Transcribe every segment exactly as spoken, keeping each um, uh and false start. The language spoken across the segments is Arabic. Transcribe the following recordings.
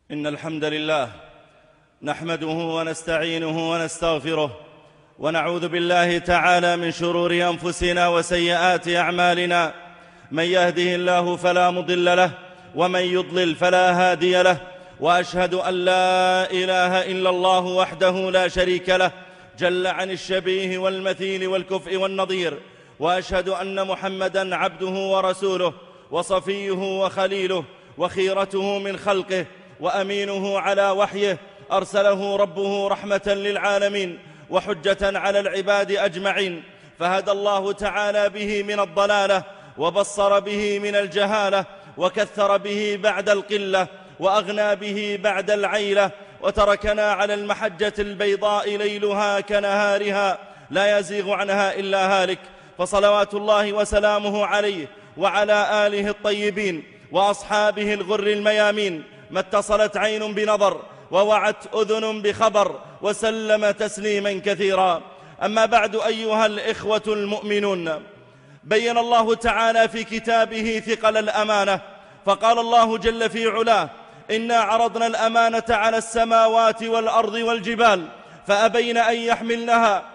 إن الحمد لله نحمده ونستعينه ونستغفره ونعوذ بالله تعالى من شرور أنفسنا وسيئات أعمالنا. من يهده الله فلا مضل له ومن يضلل فلا هادي له، وأشهد أن لا إله إلا الله وحده لا شريك له جل عن الشبيه والمثيل والكفء والنظير، وأشهد أن محمدًا عبده ورسوله وصفيه وخليله وخيرته من خلقه وأمينه على وحيه، أرسله ربه رحمة للعالمين وحجة على العباد أجمعين، فهدى الله تعالى به من الضلالة وبصر به من الجهالة وكثر به بعد القلة وأغنى به بعد العيلة، وتركنا على المحجة البيضاء ليلها كنهارها لا يزيغ عنها إلا هالك، فصلوات الله وسلامه عليه وعلى آله الطيبين وأصحابه الغر الميامين، ما اتصلت عين بنظر ووعت أذن بخبر، وسلم تسليما كثيرا. أما بعد، أيها الإخوة المؤمنون، بين الله تعالى في كتابه ثقل الأمانة، فقال الله جل في علاه: إنا عرضنا الأمانة على السماوات والأرض والجبال فأبين أن يحملنها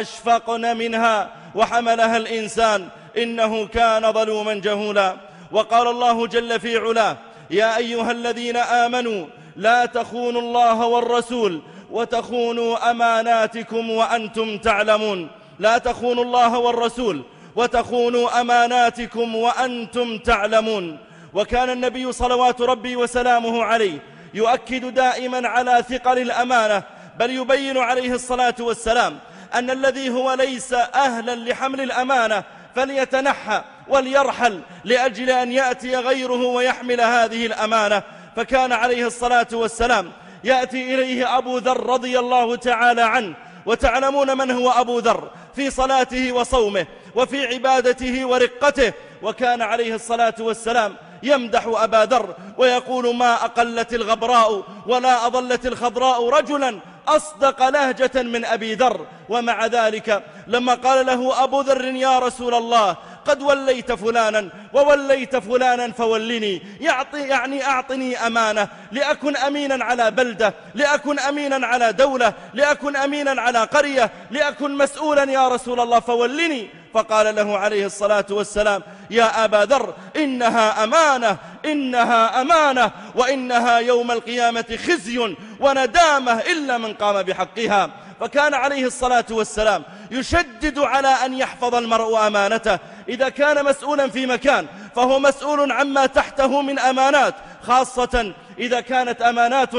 وأشفقن منها وحملها الإنسان إنه كان ظلوما جهولا. وقال الله جل في علاه: يا أيها الذين آمنوا لا تخونوا الله والرسول وتخونوا أماناتكم وأنتم تعلمون. لا تخونوا الله والرسول وتخونوا أماناتكم وأنتم تعلمون. وكان النبي صلوات ربي وسلامه عليه يؤكد دائما على ثقل الأمانة، بل يبين عليه الصلاة والسلام أن الذي هو ليس أهلا لحمل الأمانة فليتنحى وليرحل لأجل أن يأتي غيره ويحمل هذه الأمانة. فكان عليه الصلاة والسلام يأتي إليه أبو ذر رضي الله تعالى عنه، وتعلمون من هو أبو ذر في صلاته وصومه وفي عبادته ورقته، وكان عليه الصلاة والسلام يمدح أبا ذر ويقول: ما أقلت الغبراء ولا أضلت الخضراء رجلا أصدق لهجة من أبي ذر. ومع ذلك لما قال له أبو ذر: يا رسول الله، قد وليت فلانا ووليت فلانا فولني، يعطي يعني أعطني أمانة لأكن أمينا على بلدة، لأكن أمينا على دولة، لأكن أمينا على قرية، لأكن مسؤولا يا رسول الله فولني. فقال له عليه الصلاة والسلام: يا أبا ذر، إنها أمانة، إنها أمانة، وإنها يوم القيامة خزي وندامة إلا من قام بحقها. فكان عليه الصلاة والسلام يشدد على أن يحفظ المرء أمانته. إذا كان مسؤولا في مكان فهو مسؤول عما تحته من أمانات، خاصة إذا كانت أمانات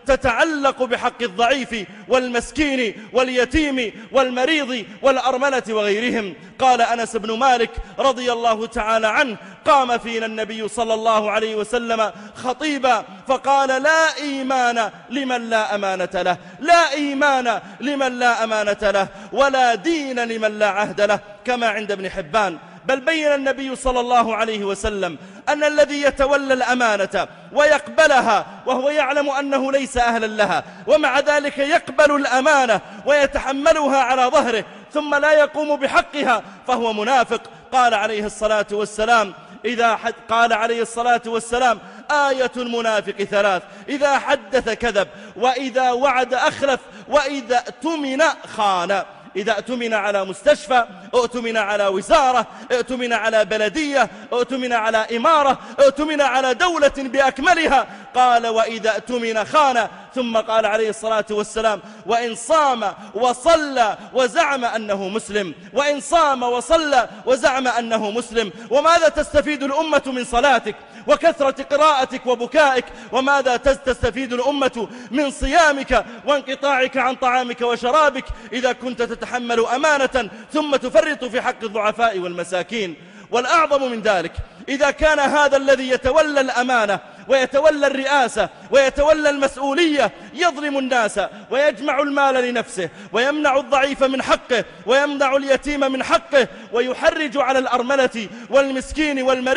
تتعلق بحق الضعيف والمسكين واليتيم والمريض والأرملة وغيرهم. قال أنس بن مالك رضي الله تعالى عنه: قام فينا النبي صلى الله عليه وسلم خطيبا فقال: لا إيمان لمن لا أمانة له، لا إيمان لمن لا أمانة له، ولا دين لمن لا عهد له، كما عند ابن حبان. بل بين النبي صلى الله عليه وسلم أن الذي يتولى الأمانة ويقبلها وهو يعلم أنه ليس أهلا لها، ومع ذلك يقبل الأمانة ويتحملها على ظهره ثم لا يقوم بحقها فهو منافق. قال عليه الصلاة والسلام إذا حد قال عليه الصلاة والسلام: آية المنافق ثلاث: إذا حدث كذب، وإذا وعد أخلف، وإذا اؤتمن خان. إذا اؤتمن على مستشفى، اؤتمن على وزارة، اؤتمن على بلدية، اؤتمن على إمارة، اؤتمن على دولة بأكملها. قال: وإذا اؤتمن خان. ثم قال عليه الصلاة والسلام: وإن صام وصلى وزعم أنه مسلم، وإن صام وصلى وزعم أنه مسلم. وماذا تستفيد الأمة من صلاتك وكثرة قراءتك وبكائك؟ وماذا تستفيد الأمة من صيامك وانقطاعك عن طعامك وشرابك إذا كنت تتحمل أمانة ثم تفرط في حق الضعفاء والمساكين؟ والأعظم من ذلك، إذا كان هذا الذي يتولى الأمانة ويتولى الرئاسة ويتولى المسؤولية يظلم الناس ويجمع المال لنفسه ويمنع الضعيف من حقه ويمنع اليتيم من حقه ويحرج على الأرملة والمسكين والمريض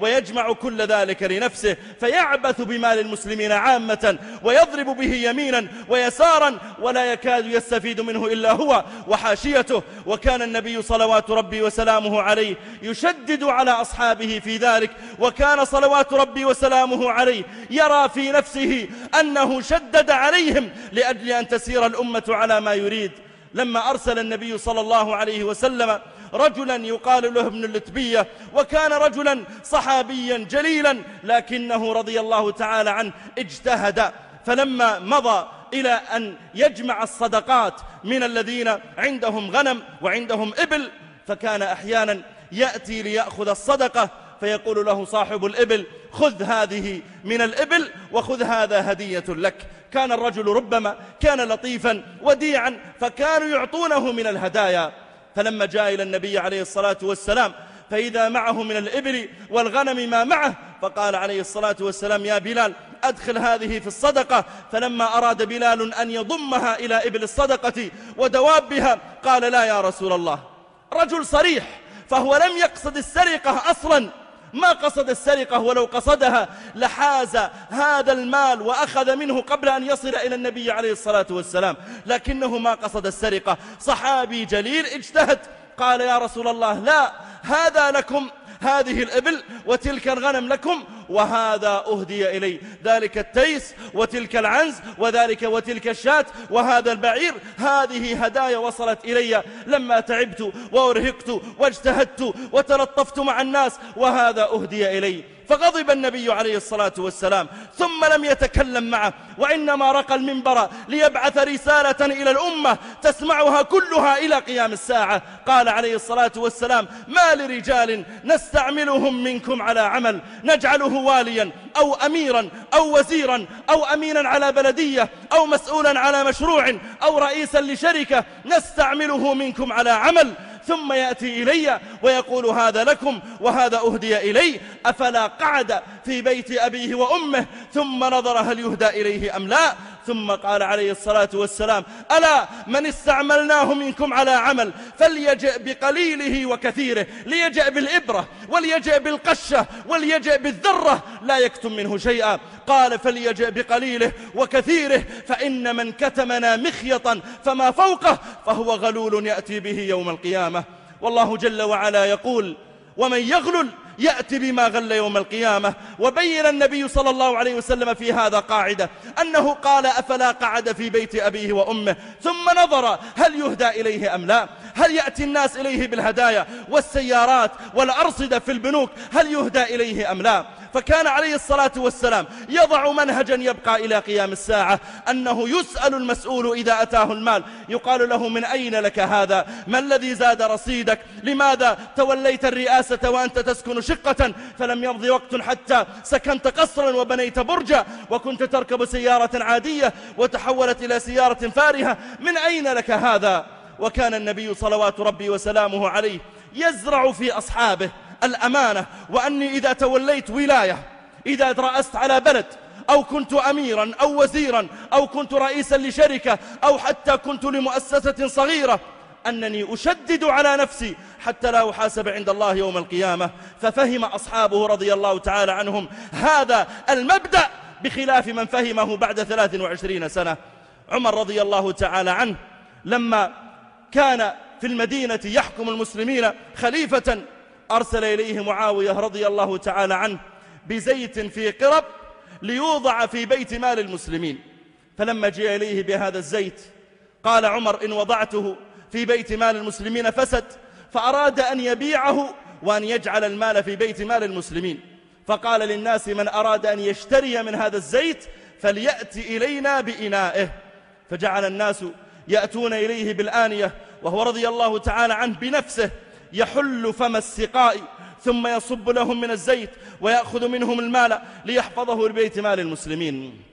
ويجمع كل ذلك لنفسه، فيعبث بمال المسلمين عامة ويضرب به يمينا ويسارا ولا يكاد يستفيد منه إلا هو وحاشيته. وكان النبي صلوات ربي وسلامه عليه يشدد على أصحابه في ذلك، وكان صلوات ربي وسلامه عليه يرى في نفسه أنه شدد عليهم لأجل أن تسير الأمة على ما يريد. لما أرسل النبي صلى الله عليه وسلم رجلا يقال له ابن اللتبية، وكان رجلا صحابيا جليلا، لكنه رضي الله تعالى عنه اجتهد، فلما مضى إلى أن يجمع الصدقات من الذين عندهم غنم وعندهم إبل، فكان أحيانا يأتي ليأخذ الصدقة فيقول له صاحب الإبل: خذ هذه من الإبل وخذ هذا هدية لك. كان الرجل ربما كان لطيفا وديعا، فكانوا يعطونه من الهدايا. فلما جاء إلى النبي عليه الصلاة والسلام فإذا معه من الإبل والغنم ما معه، فقال عليه الصلاة والسلام: يا بلال أدخل هذه في الصدقة. فلما أراد بلال أن يضمها إلى إبل الصدقة ودوابها قال: لا يا رسول الله. رجل صريح، فهو لم يقصد السرقة أصلا، ما قصد السرقة، ولو قصدها لحاز هذا المال وأخذ منه قبل أن يصل إلى النبي عليه الصلاة والسلام، لكنه ما قصد السرقة. صحابي جليل اجتهد، قال: يا رسول الله لا، هذا لكم، هذه الإبل وتلك الغنم لكم، وهذا أهدي إلي، ذلك التيس وتلك العنز وذلك وتلك الشاة وهذا البعير، هذه هدايا وصلت إلي لما تعبت وأرهقت واجتهدت وتلطفت مع الناس، وهذا أهدي إلي. فغضب النبي عليه الصلاة والسلام ثم لم يتكلم معه، وإنما رقى المنبر ليبعث رسالة إلى الأمة تسمعها كلها إلى قيام الساعة. قال عليه الصلاة والسلام: ما لرجال نستعملهم منكم على عمل نجعله واليا أو أميرا أو وزيرا أو أمينا على بلدية أو مسؤولا على مشروع أو رئيسا لشركة نستعمله منكم على عمل، ثم يأتي إلي ويقول: هذا لكم وهذا أهدي إلي، أفلا قعد في بيت أبيه وأمه ثم نظر هل يهدى إليه أم لا؟ ثم قال عليه الصلاة والسلام: ألا من استعملناه منكم على عمل فليجئ بقليله وكثيره، ليجئ بالإبرة وليجئ بالقشة وليجئ بالذرة لا يكتم منه شيئا. قال: فليجئ بقليله وكثيره، فإن من كتمنا مخيطا فما فوقه فهو غلول يأتي به يوم القيامة. والله جل وعلا يقول: ومن يغلل يأتي بما غل يوم القيامة. وبين النبي صلى الله عليه وسلم في هذا قاعدة، أنه قال: أفلا قعد في بيت أبيه وأمه ثم نظر هل يهدى إليه أم لا، هل يأتي الناس إليه بالهدايا والسيارات والأرصدة في البنوك، هل يهدى إليه أم لا؟ فكان عليه الصلاة والسلام يضع منهجا يبقى إلى قيام الساعة، أنه يسأل المسؤول إذا أتاه المال، يقال له: من أين لك هذا؟ ما الذي زاد رصيدك؟ لماذا توليت الرئاسة وأنت تسكن شقة فلم يمضي وقت حتى سكنت قصرا وبنيت برجا، وكنت تركب سيارة عادية وتحولت إلى سيارة فارهة، من أين لك هذا؟ وكان النبي صلوات ربي وسلامه عليه يزرع في أصحابه الأمانة، وأني إذا توليت ولاية، إذا رأست على بلد، أو كنت أميرا أو وزيرا أو كنت رئيسا لشركة أو حتى كنت لمؤسسة صغيرة، أنني أشدد على نفسي حتى لا أحاسب عند الله يوم القيامة. ففهم أصحابه رضي الله تعالى عنهم هذا المبدأ بخلاف من فهمه بعد ثلاث وعشرين سنة. عمر رضي الله تعالى عنه لما كان في المدينة يحكم المسلمين خليفة، أرسل إليه معاوية رضي الله تعالى عنه بزيت في قرب ليوضع في بيت مال المسلمين. فلما جاء إليه بهذا الزيت قال عمر: إن وضعته في بيت مال المسلمين فسد، فأراد أن يبيعه وأن يجعل المال في بيت مال المسلمين. فقال للناس: من أراد أن يشتري من هذا الزيت فليأتي إلينا بإنائه. فجعل الناس يأتون إليه بالآنية، وهو رضي الله تعالى عنه بنفسه يحل فم السقاء ثم يصب لهم من الزيت ويأخذ منهم المال ليحفظه لبيت مال المسلمين.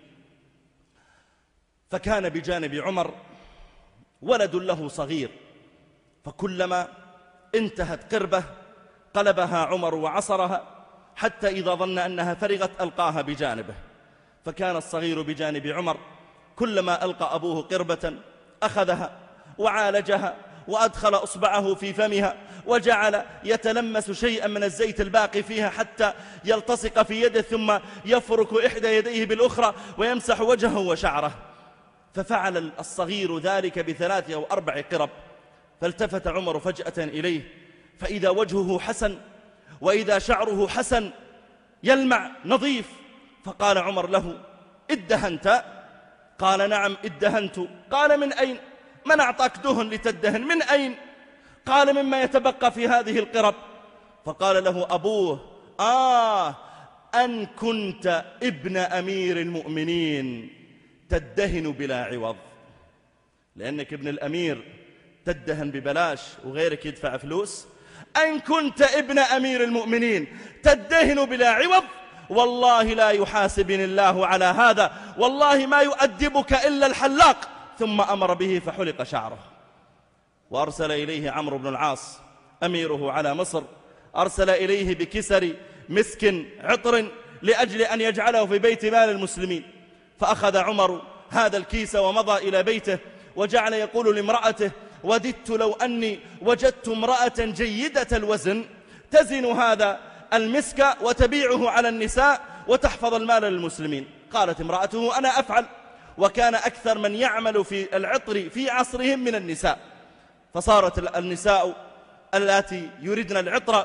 فكان بجانب عمر ولد له صغير، فكلما انتهت قربة قلبها عمر وعصرها، حتى إذا ظن أنها فرغت ألقاها بجانبه. فكان الصغير بجانب عمر، كلما ألقى أبوه قربة أخذها وعالجها وأدخل أصبعه في فمها وجعل يتلمس شيئا من الزيت الباقي فيها حتى يلتصق في يده، ثم يفرك إحدى يديه بالأخرى ويمسح وجهه وشعره. ففعل الصغير ذلك بثلاث أو أربع قرب، فالتفت عمر فجأة إليه فإذا وجهه حسن وإذا شعره حسن يلمع نظيف. فقال عمر له: ادهنت؟ قال: نعم ادهنت. قال: من أين؟ من أعطاك دهن لتدهن؟ من أين؟ قال: مما يتبقى في هذه القرب. فقال له أبوه: آه أن كنت ابن أمير المؤمنين تدهن بلا عوض، لأنك ابن الأمير تدهن ببلاش وغيرك يدفع فلوس. أن كنت ابن أمير المؤمنين تدهن بلا عوض، والله لا يحاسبني الله على هذا، والله ما يؤدبك إلا الحلاق. ثم أمر به فحلق شعره. وأرسل إليه عمرو بن العاص أميره على مصر، أرسل إليه بكسر مسك عطر لأجل أن يجعله في بيت مال المسلمين. فأخذ عمر هذا الكيس ومضى إلى بيته وجعل يقول لامرأته: وددت لو أني وجدت امرأة جيدة الوزن تزن هذا المسك وتبيعه على النساء وتحفظ المال للمسلمين. قالت امرأته: أنا أفعل. وكان أكثر من يعمل في العطر في عصرهم من النساء، فصارت النساء التي يردن العطر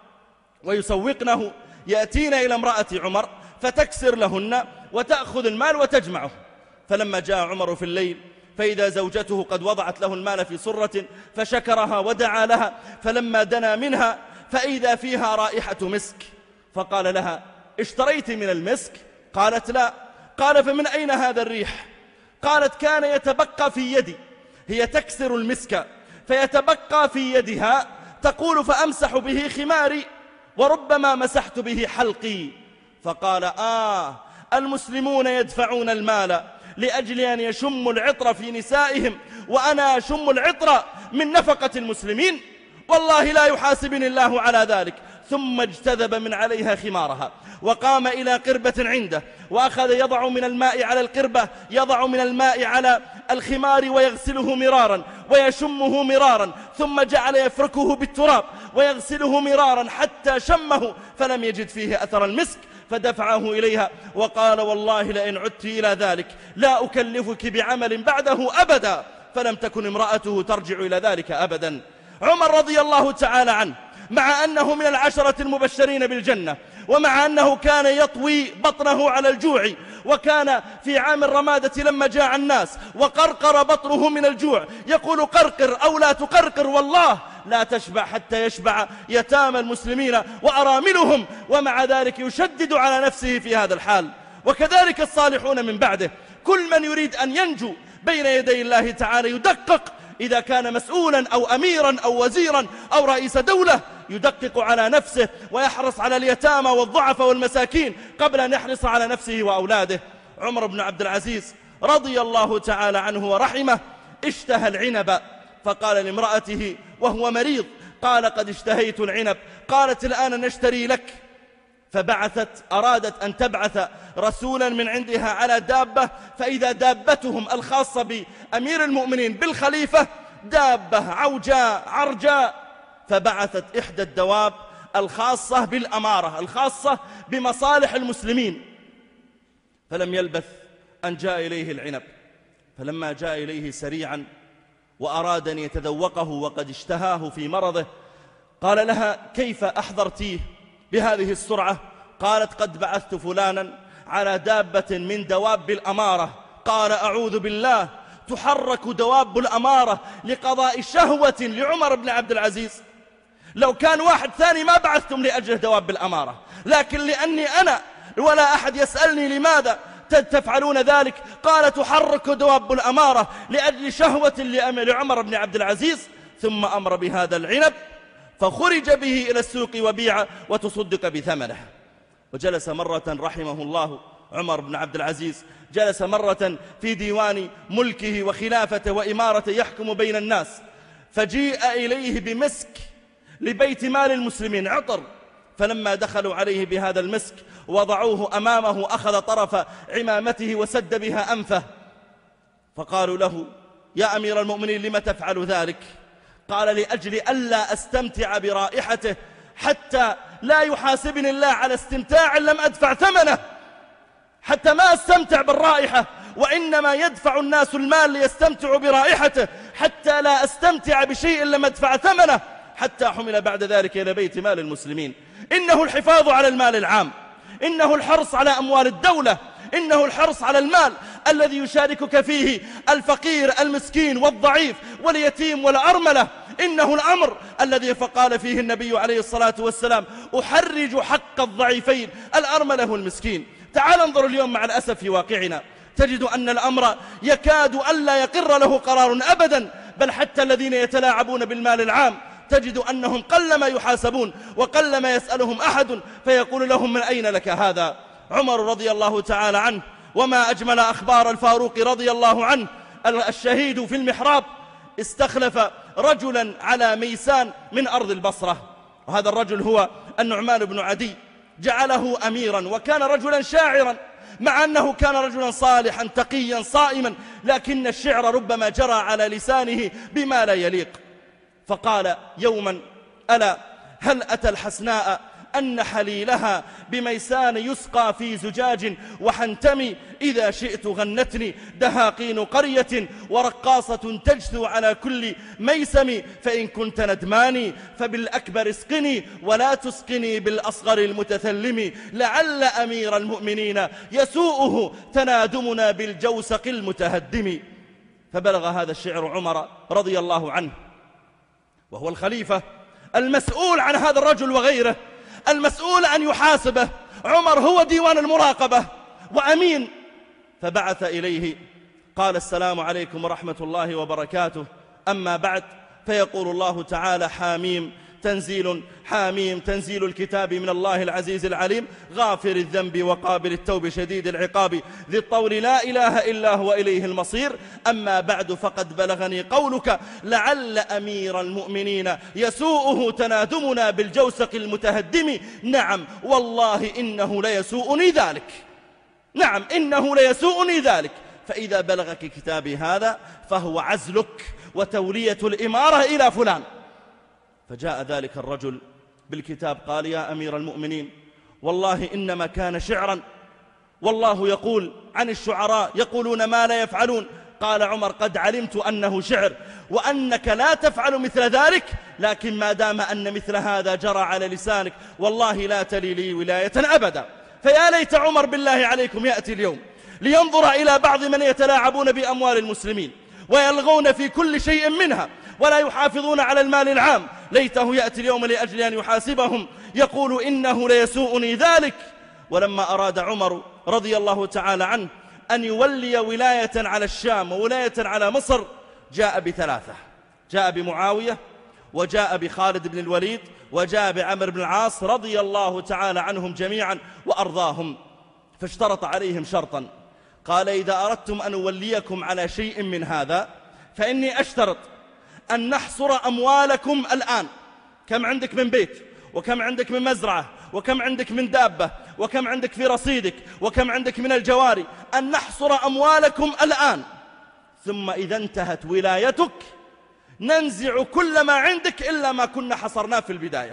ويسوقنه يأتين إلى امرأة عمر فتكسر لهن وتأخذ المال وتجمعه. فلما جاء عمر في الليل فإذا زوجته قد وضعت له المال في صرة فشكرها ودعا لها، فلما دنا منها فإذا فيها رائحة مسك، فقال لها: اشتريت من المسك؟ قالت: لا. قال: فمن أين هذا الريح؟ قالت: كان يتبقى في يدي، هي تكسر المسك فيتبقى في يدها، تقول: فأمسح به خماري وربما مسحت به حلقي. فقال: آه المسلمون يدفعون المال لأجل أن يشموا العطر في نسائهم، وأنا أشم العطر من نفقة المسلمين؟ والله لا يحاسبني الله على ذلك. ثم اجتذب من عليها خمارها وقام إلى قربة عنده وأخذ يضع من الماء على القربة، يضع من الماء على الخمار ويغسله مرارا ويشمه مرارا، ثم جعل يفركه بالتراب ويغسله مرارا حتى شمه فلم يجد فيه أثر المسك، فدفعه إليها وقال: والله لئن عدت إلى ذلك لا أكلفك بعمل بعده أبدا. فلم تكن امرأته ترجع إلى ذلك أبدا. عمر رضي الله تعالى عنه مع أنه من العشرة المبشرين بالجنة، ومع أنه كان يطوي بطنه على الجوع، وكان في عام الرمادة لما جاع الناس وقرقر بطنه من الجوع يقول: قرقر أو لا تقرقر، والله لا تشبع حتى يشبع يتامى المسلمين وأراملهم، ومع ذلك يشدد على نفسه في هذا الحال. وكذلك الصالحون من بعده، كل من يريد أن ينجو بين يدي الله تعالى يدقق، إذا كان مسؤولا أو أميرا أو وزيرا أو رئيس دولة يدقق على نفسه ويحرص على اليتامى والضعفاء والمساكين قبل أن يحرص على نفسه وأولاده. عمر بن عبد العزيز رضي الله تعالى عنه ورحمه اشتهى العنب، فقال لامرأته وهو مريض، قال: قد اشتهيت العنب. قالت: الآن نشتري لك. فبعثت أرادت أن تبعث رسولا من عندها على دابة، فإذا دابتهم الخاصة بأمير المؤمنين بالخليفة دابة عوجاء عرجاء، فبعثت إحدى الدواب الخاصة بالأمارة الخاصة بمصالح المسلمين. فلم يلبث أن جاء إليه العنب، فلما جاء إليه سريعا وأراد أن يتذوقه وقد اشتهاه في مرضه قال لها: كيف أحضرتيه بهذه السرعة؟ قالت: قد بعثت فلانا على دابة من دواب الأمارة. قال: أعوذ بالله، تحرك دواب الأمارة لقضاء شهوة لعمر بن عبد العزيز؟ لو كان واحد ثاني ما بعثتم لأجل دواب الأمارة، لكن لأني أنا ولا أحد يسألني لماذا تفعلون ذلك. قال: تحرك دواب الأمارة لأجل شهوة لعمر بن عبد العزيز. ثم أمر بهذا العنب فخرج به إلى السوق وبيع وتصدق بثمنه. وجلس مرة رحمه الله عمر بن عبد العزيز، جلس مرة في ديوان ملكه وخلافته وإمارته يحكم بين الناس، فجيء إليه بمسك لبيت مال المسلمين عطر، فلما دخلوا عليه بهذا المسك وضعوه أمامه أخذ طرف عمامته وسد بها أنفه، فقالوا له: يا أمير المؤمنين لم تفعل ذلك؟ قال لأجل ألا أستمتع برائحته حتى لا يحاسبني الله على استمتاع لم أدفع ثمنه، حتى ما أستمتع بالرائحة، وإنما يدفع الناس المال ليستمتعوا برائحته، حتى لا أستمتع بشيء لم أدفع ثمنه، حتى حمل بعد ذلك إلى بيت مال المسلمين. إنه الحفاظ على المال العام، إنه الحرص على أموال الدولة، إنه الحرص على المال الذي يشاركك فيه الفقير المسكين والضعيف واليتيم والأرملة. إنه الأمر الذي فقال فيه النبي عليه الصلاة والسلام: أحرج حق الضعيفين الأرملة والمسكين. تعال انظر اليوم مع الأسف في واقعنا، تجد أن الأمر يكاد ألا يقر له قرار أبدا، بل حتى الذين يتلاعبون بالمال العام تجد أنهم قلما يحاسبون وقلما يسألهم أحد فيقول لهم: من أين لك هذا؟ عمر رضي الله تعالى عنه، وما أجمل أخبار الفاروق رضي الله عنه، الشهيد في المحراب استخلف رجلا على ميسان من أرض البصرة، وهذا الرجل هو النعمان بن عدي، جعله أميرا، وكان رجلا شاعرا، مع أنه كان رجلا صالحا تقيا صائما، لكن الشعر ربما جرى على لسانه بما لا يليق. فقال يوما: ألا هل أتى الحسناء أن حليلها بميسان يسقى في زجاج وحنتمي، إذا شئت غنتني دهاقين قرية ورقاصة تجثو على كل ميسم، فإن كنت ندماني فبالأكبر اسقني ولا تسقني بالأصغر المتثلم، لعل أمير المؤمنين يسوءه تنادمنا بالجوسق المتهدم. فبلغ هذا الشعر عمر رضي الله عنه، وهو الخليفة المسؤول عن هذا الرجل وغيره، المسؤول أن يحاسبه. عمر هو ديوان المراقبة وأمين. فبعث إليه قال: السلام عليكم ورحمة الله وبركاته، أما بعد، فيقول الله تعالى: حاميم تنزيل حاميم تنزيل الكتاب من الله العزيز العليم، غافر الذنب وقابل التوب شديد العقاب، ذي الطول لا إله إلا هو إليه المصير، أما بعد، فقد بلغني قولك: لعل أمير المؤمنين يسوءه تنادمنا بالجوسق المتهدم. نعم والله إنه ليسوءني ذلك، نعم إنه ليسوءني ذلك، فإذا بلغك كتابي هذا فهو عزلك وتولية الإمارة إلى فلان. فجاء ذلك الرجل بالكتاب قال: يا أمير المؤمنين، والله إنما كان شعرا، والله يقول عن الشعراء يقولون ما لا يفعلون. قال عمر: قد علمت أنه شعر وأنك لا تفعل مثل ذلك، لكن ما دام أن مثل هذا جرى على لسانك والله لا تلي لي ولاية أبدا. فيا ليت عمر بالله عليكم يأتي اليوم لينظر إلى بعض من يتلاعبون بأموال المسلمين ويلغون في كل شيء منها ولا يحافظون على المال العام، ليته يأتي اليوم لأجل أن يحاسبهم يقول: إنه ليسوءني ذلك. ولما أراد عمر رضي الله تعالى عنه أن يولي ولاية على الشام وولاية على مصر، جاء بثلاثة: جاء بمعاوية، وجاء بخالد بن الوليد، وجاء بعمر بن العاص رضي الله تعالى عنهم جميعا وأرضاهم. فاشترط عليهم شرطا، قال: إذا أردتم أن أوليكم على شيء من هذا فإني أشترط أن نحصر أموالكم الآن، كم عندك من بيت، وكم عندك من مزرعة، وكم عندك من دابة، وكم عندك في رصيدك، وكم عندك من الجواري، أن نحصر أموالكم الآن، ثم إذا انتهت ولايتك ننزع كل ما عندك إلا ما كنا حصرناه في البداية.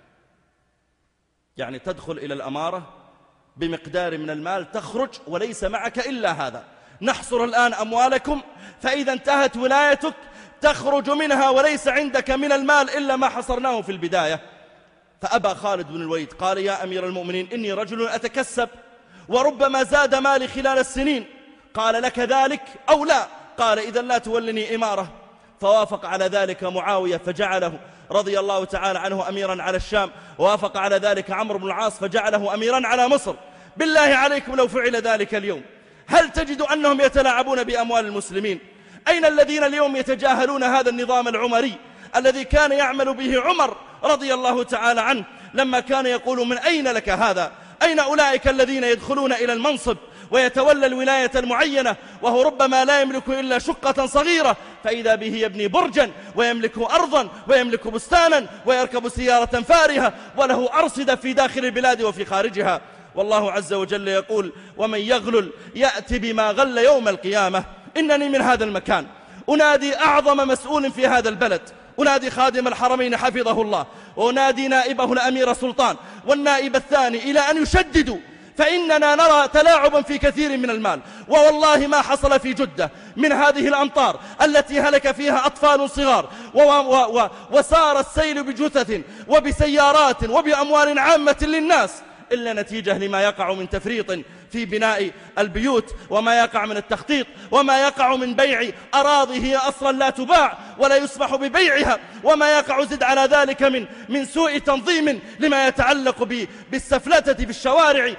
يعني تدخل إلى الأمارة بمقدار من المال تخرج وليس معك إلا هذا. نحصر الآن أموالكم، فإذا انتهت ولايتك تخرج منها وليس عندك من المال إلا ما حصرناه في البداية. فأبى خالد بن الوليد، قال: يا أمير المؤمنين، إني رجل أتكسب وربما زاد مالي خلال السنين. قال: لك ذلك أو لا؟ قال: إذا لا تولني إمارة. فوافق على ذلك معاوية فجعله رضي الله تعالى عنه أميرا على الشام، ووافق على ذلك عمرو بن العاص فجعله أميرا على مصر. بالله عليكم لو فعل ذلك اليوم هل تجد أنهم يتلاعبون بأموال المسلمين؟ أين الذين اليوم يتجاهلون هذا النظام العمري الذي كان يعمل به عمر رضي الله تعالى عنه لما كان يقول: من أين لك هذا؟ أين أولئك الذين يدخلون إلى المنصب ويتولى الولاية المعينة وهو ربما لا يملك إلا شقة صغيرة، فإذا به يبني برجا ويملك أرضا ويملك بستانا ويركب سيارة فارهة وله أرصدة في داخل البلاد وفي خارجها. والله عز وجل يقول: ومن يغلل يأتي بما غل يوم القيامة. إنني من هذا المكان أنادي أعظم مسؤول في هذا البلد، أنادي خادم الحرمين حفظه الله، وأنادي نائبه الأمير سلطان والنائب الثاني إلى أن يشددوا، فإننا نرى تلاعبا في كثير من المال. ووالله ما حصل في جدة من هذه الأمطار التي هلك فيها أطفال صغار و و و وسار السيل بجثث وبسيارات وبأموال عامة للناس إلا نتيجة لما يقع من تفريط في بناء البيوت، وما يقع من التخطيط، وما يقع من بيع أراضي هي أصلا لا تباع ولا يسمح ببيعها، وما يقع زد على ذلك من من سوء تنظيم لما يتعلق بالسفلتة في الشوارع،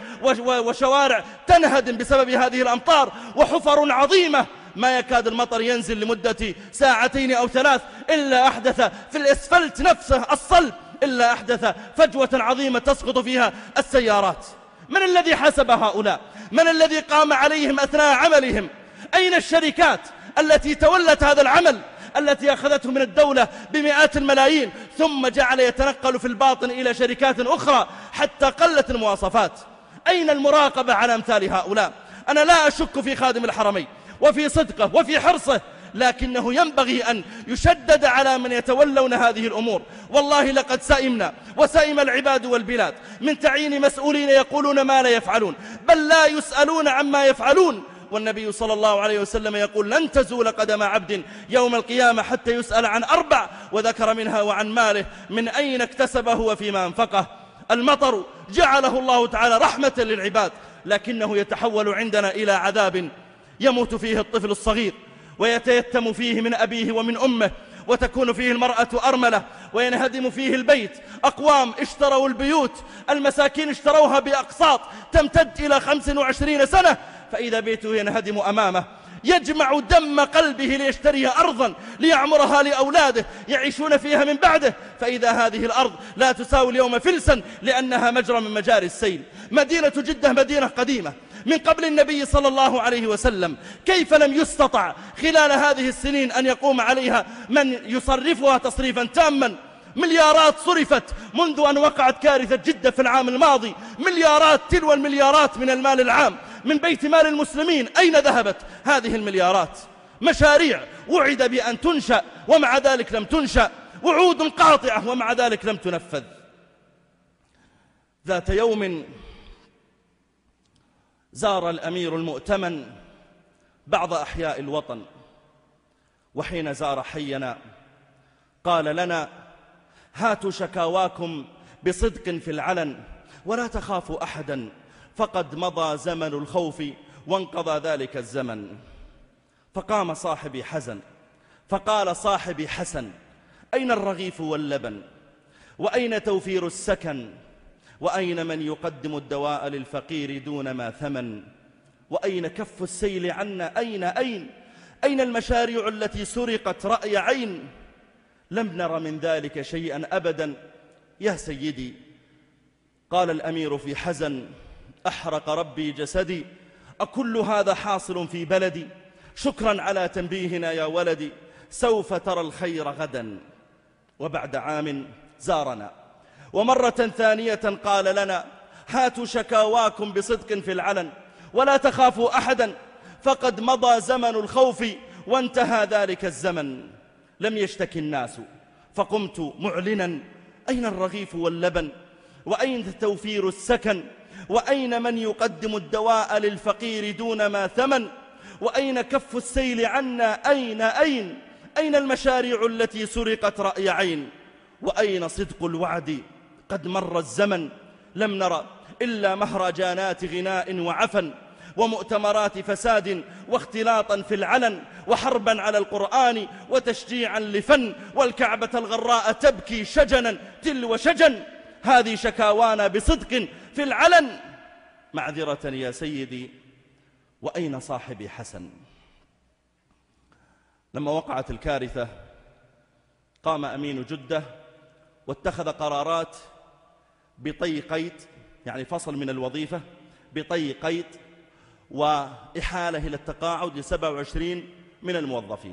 وشوارع تنهدم بسبب هذه الأمطار، وحفر عظيمة ما يكاد المطر ينزل لمدة ساعتين أو ثلاث إلا أحدث في الإسفلت نفسه الصلب، إلا أحدث فجوة عظيمة تسقط فيها السيارات. من الذي حسب هؤلاء؟ من الذي قام عليهم أثناء عملهم؟ أين الشركات التي تولت هذا العمل، التي أخذته من الدولة بمئات الملايين ثم جعل يتنقل في الباطن إلى شركات أخرى حتى قلت المواصفات؟ أين المراقبة على أمثال هؤلاء؟ أنا لا أشك في خادم الحرمين وفي صدقه وفي حرصه، لكنه ينبغي أن يشدد على من يتولون هذه الأمور. والله لقد سئمنا وسئم العباد والبلاد من تعيين مسؤولين يقولون ما لا يفعلون، بل لا يسألون عما يفعلون. والنبي صلى الله عليه وسلم يقول: لن تزول قدم عبد يوم القيامة حتى يسأل عن أربع، وذكر منها وعن ماله من أين اكتسبه وفيما أنفقه. المطر جعله الله تعالى رحمة للعباد، لكنه يتحول عندنا إلى عذاب يموت فيه الطفل الصغير، ويتيتم فيه من أبيه ومن أمه، وتكون فيه المرأة أرملة، وينهدم فيه البيت. أقوام اشتروا البيوت، المساكين اشتروها بأقساط تمتد إلى خمس وعشرين سنة، فإذا بيته ينهدم أمامه، يجمع دم قلبه ليشتري أرضا ليعمرها لأولاده يعيشون فيها من بعده، فإذا هذه الأرض لا تساوي اليوم فلسا لأنها مجرى من مجاري السيل. مدينة جدة مدينة قديمة من قبل النبي صلى الله عليه وسلم، كيف لم يستطع خلال هذه السنين أن يقوم عليها من يصرفها تصريفا تاما؟ مليارات صرفت منذ أن وقعت كارثة جدة في العام الماضي، مليارات تلو المليارات من المال العام من بيت مال المسلمين. أين ذهبت هذه المليارات؟ مشاريع وعد بأن تنشأ ومع ذلك لم تنشأ، وعود قاطعة ومع ذلك لم تنفذ. ذات يوم زار الأمير المؤتمن بعض أحياء الوطن، وحين زار حينا قال لنا: هاتوا شكاواكم بصدق في العلن ولا تخافوا أحدا، فقد مضى زمن الخوف وانقضى ذلك الزمن. فقام صاحبي حزن فقال صاحبي حسن: أين الرغيف واللبن؟ وأين توفير السكن؟ وأين من يقدم الدواء للفقير دون ما ثمن؟ وأين كف السيل عنا؟ أين أين أين المشاريع التي سرقت رأي عين؟ لم نر من ذلك شيئا أبدا يا سيدي. قال الأمير في حزن: أحرق ربي جسدي، أكل هذا حاصل في بلدي؟ شكرا على تنبيهنا يا ولدي، سوف ترى الخير غدا. وبعد عام زارنا، ومرة ثانية قال لنا: هاتوا شكاواكم بصدق في العلن ولا تخافوا أحدا، فقد مضى زمن الخوف وانتهى ذلك الزمن. لم يشتكي الناس فقمت معلنا: أين الرغيف واللبن؟ وأين توفير السكن؟ وأين من يقدم الدواء للفقير دون ما ثمن؟ وأين كف السيل عنا؟ أين أين أين المشاريع التي سرقت رأي عين؟ وأين صدق الوعد؟ قد مر الزمن، لم نرى إلا مهرجانات غناء وعفن، ومؤتمرات فساد واختلاطا في العلن، وحربا على القرآن وتشجيعا لفن، والكعبة الغراء تبكي شجنا تلو شجن. هذه شكاوانا بصدق في العلن. معذرة يا سيدي، وأين صاحبي حسن؟ لما وقعت الكارثة قام أمين جدة واتخذ قرارات بطي قيد، يعني فصل من الوظيفة بطي قيد وإحالة إلى التقاعد لسبعة وعشرين من الموظفين.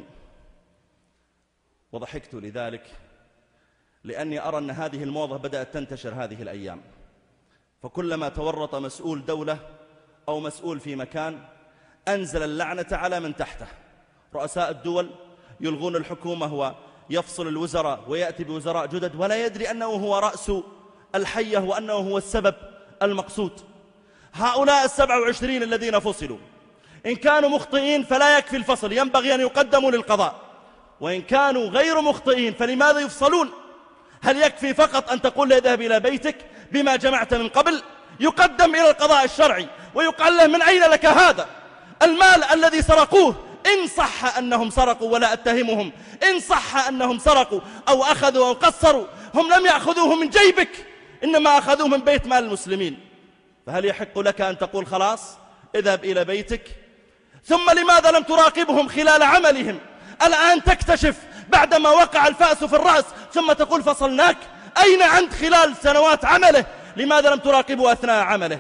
وضحكت لذلك لأني أرى أن هذه الموضة بدأت تنتشر هذه الأيام، فكلما تورط مسؤول دولة أو مسؤول في مكان أنزل اللعنة على من تحته. رؤساء الدول يلغون الحكومة يفصل الوزراء ويأتي بوزراء جدد ولا يدري أنه هو رأس الحية وأنه هو السبب المقصود. هؤلاء السبع وعشرين الذين فصلوا إن كانوا مخطئين فلا يكفي الفصل، ينبغي أن يقدموا للقضاء، وإن كانوا غير مخطئين فلماذا يفصلون؟ هل يكفي فقط أن تقول له اذهب إلى بيتك بما جمعت من قبل؟ يقدم إلى القضاء الشرعي ويقال له من أين لك هذا المال الذي سرقوه؟ إن صح أنهم سرقوا ولا أتهمهم، إن صح أنهم سرقوا أو أخذوا أو قصروا، هم لم يأخذوه من جيبك، إنما أخذوه من بيت مال المسلمين. فهل يحق لك أن تقول خلاص اذهب إلى بيتك؟ ثم لماذا لم تراقبهم خلال عملهم؟ الآن تكتشف بعدما وقع الفأس في الرأس ثم تقول فصلناك. أين أنت خلال سنوات عمله؟ لماذا لم تراقبه أثناء عمله؟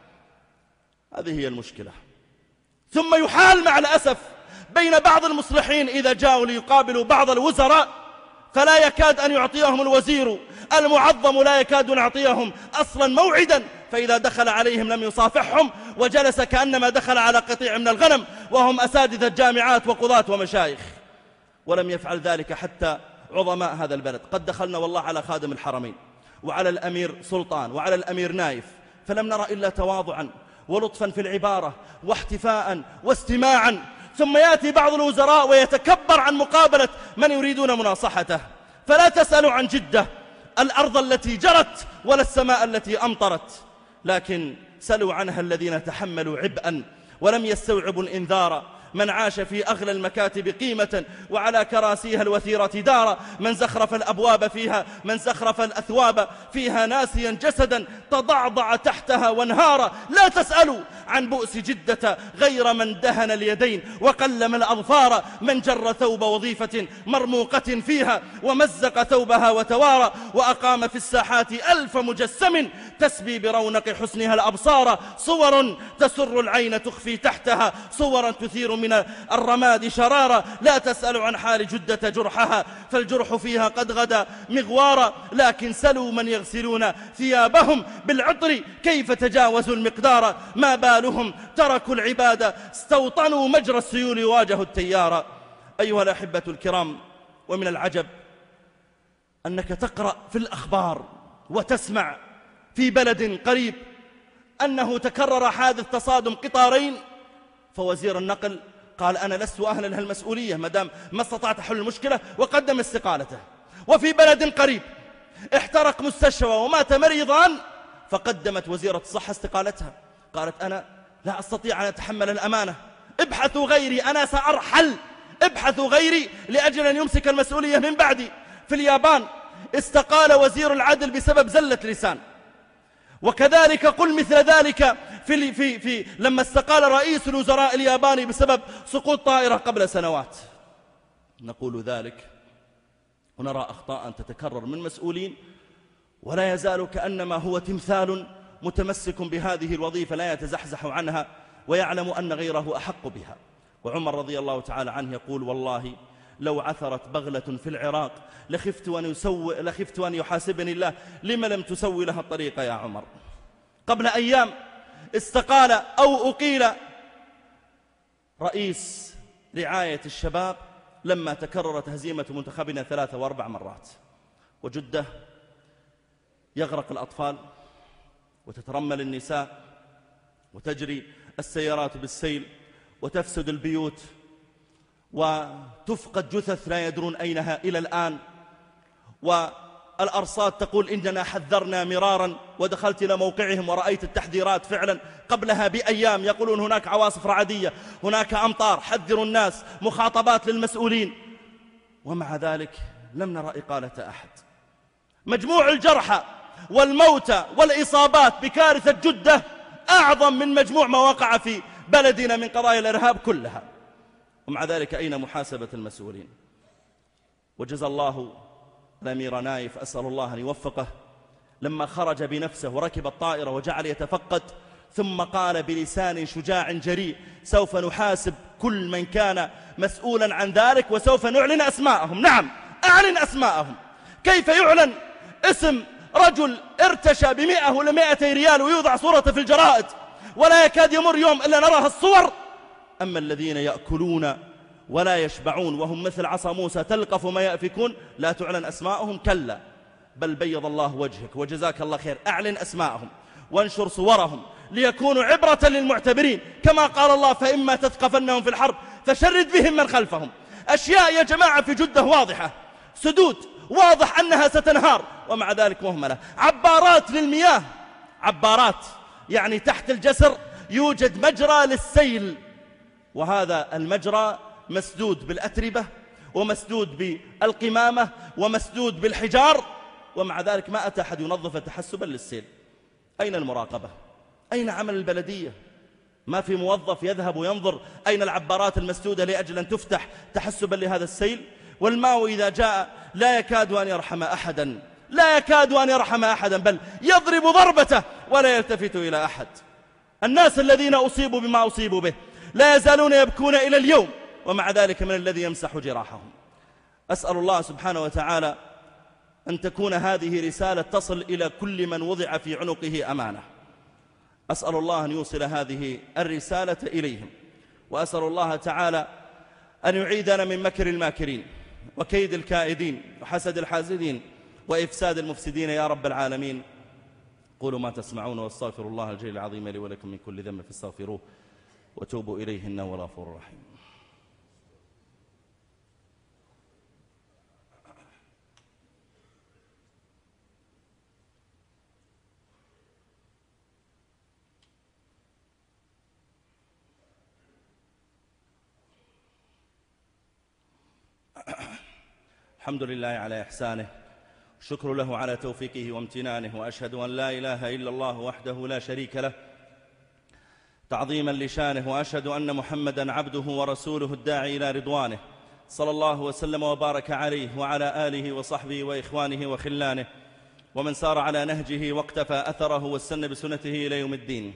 هذه هي المشكلة. ثم يحال مع الأسف بين بعض المصلحين إذا جاءوا ليقابلوا بعض الوزراء فلا يكاد أن يعطيهم الوزير المعظم، لا يكاد أن يعطيهم أصلا موعدا، فإذا دخل عليهم لم يصافحهم وجلس كأنما دخل على قطيع من الغنم وهم أساتذة جامعات وقضاة ومشايخ. ولم يفعل ذلك حتى عظماء هذا البلد. قد دخلنا والله على خادم الحرمين وعلى الأمير سلطان وعلى الأمير نايف فلم نرى إلا تواضعا ولطفا في العبارة واحتفاء واستماعا، ثم يأتي بعض الوزراء ويتكبر عن مقابلة من يريدون مناصحته. فلا تسألوا عن جدة الأرض التي جرت ولا السماء التي أمطرت، لكن سلوا عنها الذين تحملوا عبئا ولم يستوعبوا الإنذار. من عاش في أغلى المكاتب قيمة وعلى كراسيها الوثيرة دارا، من زخرف الأبواب فيها، من زخرف الأثواب فيها ناسيا جسدا تضعضع تحتها وانهارا. لا تسألوا عن بؤس جدة غير من دهن اليدين وقلم الأظفار، من جر ثوب وظيفة مرموقة فيها ومزق ثوبها وتوارى، وأقام في الساحات ألف مجسم تسبي برونق حسنها الأبصار. صور تسر العين تخفي تحتها صورا تثير من الرماد شرارا. لا تسأل عن حال جدة جرحها فالجرح فيها قد غدا مغوارا، لكن سلوا من يغسلون ثيابهم بالعطر كيف تجاوزوا المقدار. ما بالهم تركوا العبادة استوطنوا مجرى السيول واجهوا التيار. أيها الأحبة الكرام، ومن العجب أنك تقرأ في الأخبار وتسمع في بلد قريب أنه تكرر حادث تصادم قطارين، فوزير النقل قال أنا لست أهلا لها المسؤولية مدام ما استطعت حل المشكلة وقدم استقالته. وفي بلد قريب احترق مستشفى ومات مريضان فقدمت وزيرة الصحة استقالتها، قالت أنا لا أستطيع أن أتحمل الأمانة، ابحثوا غيري أنا سأرحل، ابحثوا غيري لأجل أن يمسك المسؤولية من بعدي. في اليابان استقال وزير العدل بسبب زلة لسان، وكذلك قل مثل ذلك في, في, في لما استقال رئيس الوزراء الياباني بسبب سقوط طائرة قبل سنوات. نقول ذلك ونرى أخطاء تتكرر من مسؤولين ولا يزال كأنما هو تمثال متمسك بهذه الوظيفة لا يتزحزح عنها ويعلم أن غيره أحق بها. وعمر رضي الله تعالى عنه يقول والله لو عثرت بغلة في العراق لخفت أن, يسوي لخفت أن يحاسبني الله لما لم تسوي لها الطريقة يا عمر. قبل أيام استقال أو أقيل رئيس رعاية الشباب لما تكررت هزيمة منتخبنا ثلاثة وأربع مرات، وجدة يغرق الأطفال وتترمل النساء وتجري السيارات بالسيل وتفسد البيوت وتفقد جثث لا يدرون أينها إلى الآن. والأرصاد تقول إننا حذرنا مرارا، ودخلت إلى موقعهم ورأيت التحذيرات فعلا قبلها بأيام يقولون هناك عواصف رعدية، هناك أمطار، حذروا الناس، مخاطبات للمسؤولين، ومع ذلك لم نرى إقالة أحد. مجموع الجرحى والموتى والإصابات بكارثة جدة أعظم من مجموع ما وقع في بلدنا من قضايا الإرهاب كلها، ومع ذلك أين محاسبة المسؤولين؟ وجزى الله الأمير نايف أسأل الله أن يوفقه لما خرج بنفسه وركب الطائرة وجعل يتفقد ثم قال بلسان شجاع جريء سوف نحاسب كل من كان مسؤولا عن ذلك وسوف نعلن أسماءهم. نعم أعلن أسماءهم. كيف يعلن اسم رجل ارتشى بمئة ولا مئتي ريال ويوضع صورته في الجرائد ولا يكاد يمر يوم إلا نراها الصور؟ أما الذين يأكلون ولا يشبعون وهم مثل عصا موسى تلقف ما يأفكون، لا تعلن أسماءهم، كلا بل بيض الله وجهك وجزاك الله خير، أعلن أسماءهم وانشر صورهم ليكونوا عبرة للمعتبرين، كما قال الله فإما تثقفنهم في الحرب فشرد بهم من خلفهم. أشياء يا جماعة في جدة واضحة، سدود واضح أنها ستنهار ومع ذلك مهملة، عبارات للمياه، عبارات يعني تحت الجسر يوجد مجرى للسيل، وهذا المجرى مسدود بالأتربة ومسدود بالقمامة ومسدود بالحجار، ومع ذلك ما أتى أحد ينظف تحسبا للسيل. أين المراقبة؟ أين عمل البلدية؟ ما في موظف يذهب وينظر أين العبارات المسدودة لأجل أن تفتح تحسبا لهذا السيل؟ والماء إذا جاء لا يكاد أن يرحم أحدا، لا يكاد أن يرحم أحدا، بل يضرب ضربته ولا يلتفت إلى أحد. الناس الذين أصيبوا بما أصيبوا به لا يزالون يبكون إلى اليوم، ومع ذلك من الذي يمسح جراحهم. أسأل الله سبحانه وتعالى أن تكون هذه رسالة تصل إلى كل من وضع في عنقه أمانة. أسأل الله أن يوصل هذه الرسالة إليهم، وأسأل الله تعالى أن يعيدنا من مكر الماكرين وكيد الكائدين وحسد الحاسدين وإفساد المفسدين يا رب العالمين. قولوا ما تسمعون واستغفر الله الجليل العظيم لي ولكم من كل ذنب فاستغفروه وتوبوا إليه إنه هو الغفور الرحيم. الحمد لله على إحسانه، شكر له على توفيقه وامتنانه، وأشهد أن لا إله إلا الله وحده لا شريك له تعظيما لشانه، وأشهد أن محمدا عبده ورسوله الداعي إلى رضوانه، صلى الله وسلم وبارك عليه وعلى آله وصحبه وإخوانه وخلانه ومن سار على نهجه واقتفى أثره واستنى بسنته إلى يوم الدين.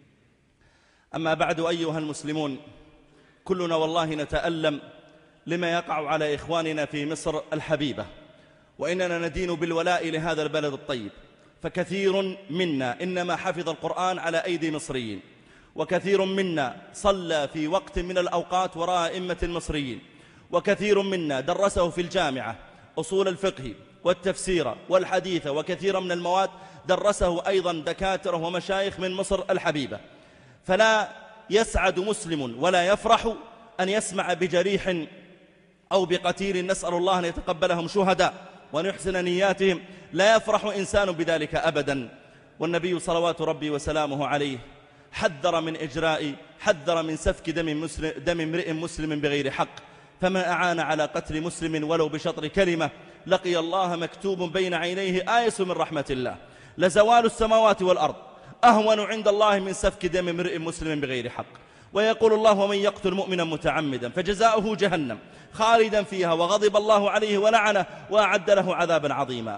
أما بعد أيها المسلمون، كلنا والله نتألم لما يقع على إخواننا في مصر الحبيبة، وإننا ندين بالولاء لهذا البلد الطيب، فكثير منا إنما حفظ القرآن على أيدي مصريين، وكثير منا صلى في وقت من الأوقات وراء أئمة المصريين، وكثير منا درسه في الجامعة أصول الفقه والتفسير والحديث، وكثير من المواد درسه أيضا دكاترة ومشايخ من مصر الحبيبة. فلا يسعد مسلم ولا يفرح أن يسمع بجريح أو بقتيل، نسأل الله أن يتقبلهم شهداء وأن يحسن نياتهم، لا يفرح إنسان بذلك أبدا. والنبي صلوات ربي وسلامه عليه حذر من إجراء حذر من سفك دم, مسلم دم امرئ مسلم بغير حق، فما أعان على قتل مسلم ولو بشطر كلمة لقي الله مكتوب بين عينيه آيس من رحمة الله، لزوال السماوات والأرض أهون عند الله من سفك دم امرئ مسلم بغير حق. ويقول الله ومن يقتل مؤمنا متعمدا فجزاؤه جهنم خالدا فيها وغضب الله عليه ولعنه وأعد له عذابا عظيما.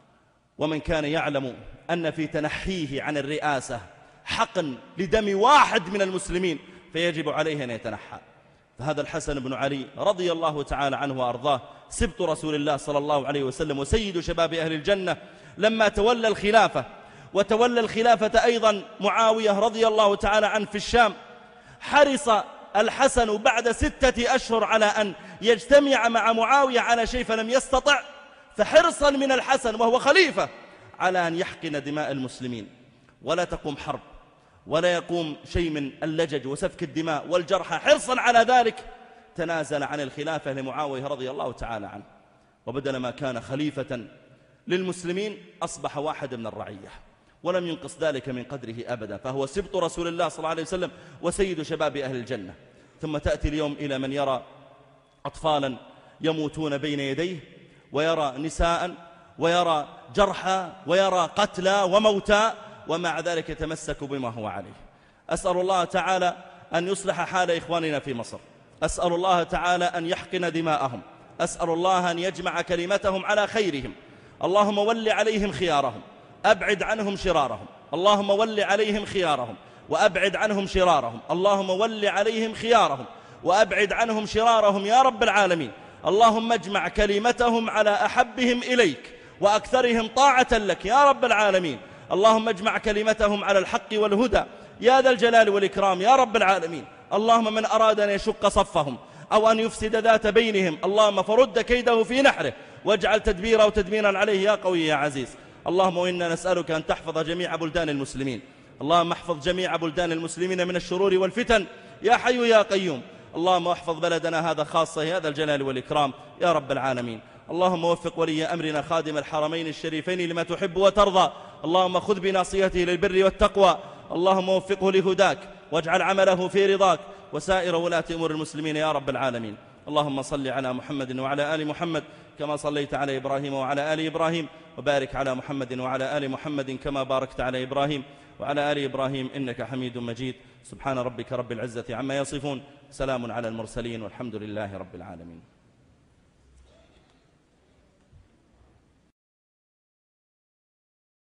ومن كان يعلم أن في تنحيه عن الرئاسة حقا لدم واحد من المسلمين فيجب عليه أن يتنحى. فهذا الحسن بن علي رضي الله تعالى عنه وأرضاه سبط رسول الله صلى الله عليه وسلم وسيد شباب أهل الجنة، لما تولى الخلافة وتولى الخلافة أيضا معاوية رضي الله تعالى عنه في الشام، حرص الحسن بعد ستة أشهر على أن يجتمع مع معاوية على شيء فلم يستطع، فحرصا من الحسن وهو خليفة على أن يحقن دماء المسلمين، ولا تقوم حرب ولا يقوم شيء من اللجج وسفك الدماء والجرحى، حرصا على ذلك تنازل عن الخلافة لمعاوية رضي الله تعالى عنه، وبدل ما كان خليفة للمسلمين أصبح واحد من الرعية، ولم ينقص ذلك من قدره أبدا، فهو سبط رسول الله صلى الله عليه وسلم وسيد شباب أهل الجنة. ثم تأتي اليوم إلى من يرى أطفالا يموتون بين يديه، ويرى نساء، ويرى جرحى، ويرى قتلى وموتى، ومع ذلك يتمسك بما هو عليه. أسأل الله تعالى أن يصلح حال إخواننا في مصر، أسأل الله تعالى أن يحقن دماءهم، أسأل الله أن يجمع كلمتهم على خيرهم. اللهم ول عليهم خيارهم، أبعد عنهم شرارهم. اللهم ول عليهم خيارهم وأبعد عنهم شرارهم. اللهم ول عليهم خيارهم وأبعد عنهم شرارهم يا رب العالمين. اللهم اجمع كلمتهم على أحبهم إليك وأكثرهم طاعة لك يا رب العالمين. اللهم اجمع كلمتهم على الحق والهدى يا ذا الجلال والإكرام يا رب العالمين. اللهم من أراد أن يشق صفهم أو أن يفسد ذات بينهم، اللهم فرد كيده في نحره واجعل تدبيره وتدميرا عليه يا قوي يا عزيز. اللهم إنا نسألك أن تحفظ جميع بلدان المسلمين، اللهم احفظ جميع بلدان المسلمين من الشرور والفتن يا حي يا قيوم. اللهم احفظ بلدنا هذا خاصة يا ذا الجلال والإكرام يا رب العالمين. اللهم وفق ولي أمرنا خادم الحرمين الشريفين لما تحب وترضى، اللهم خذ بناصيته للبر والتقوى، اللهم وفقه لهداك واجعل عمله في رضاك، وسائر ولاة أمور المسلمين يا رب العالمين. اللهم صل على محمد وعلى آل محمد كما صليت على إبراهيم وعلى آل إبراهيم، وبارك على محمد وعلى آل محمد كما باركت على إبراهيم وعلى آل إبراهيم إنك حميد مجيد. سبحان ربك رب العزة عما يصفون، سلام على المرسلين والحمد لله رب العالمين.